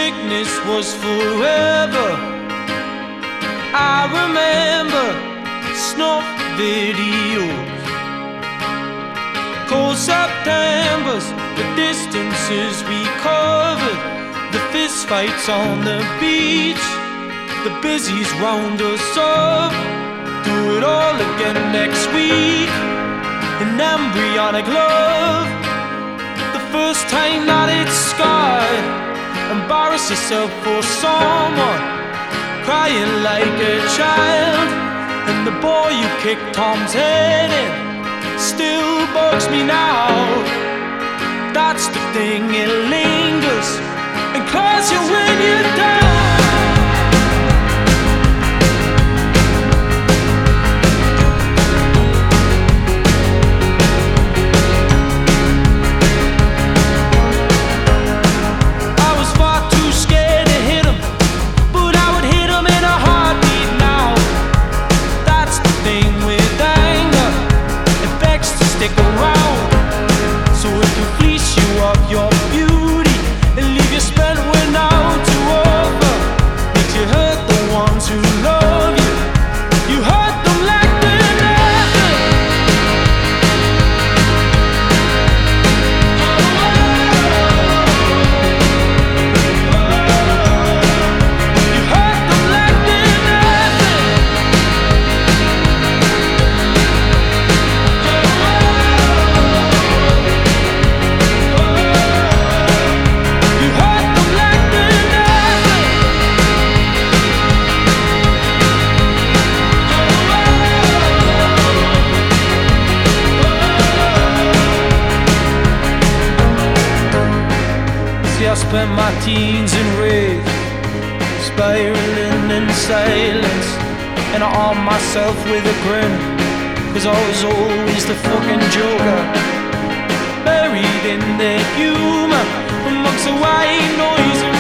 sickness was forever. I remember snuff videos, cold Septembers, the distances we covered, the fist fights on the beach, the busies round us up. Do it all again next week. An embryonic love, the first time that it's scarred. Embarrass yourself for someone, crying like a child. And the boy you kicked Tom's head in still bugs me now. That's the thing, it lingers and claws you when you're down. Your beauty and leave you spent when out to over. Makes you hurt the ones who love you. You hurt them like they're nothing. You hurt them like they're nothing. I spent my teens in rage, spiraling in silence, and I armed myself with a grin, 'cause I was always the fucking joker, buried in the humor amongst the white noise.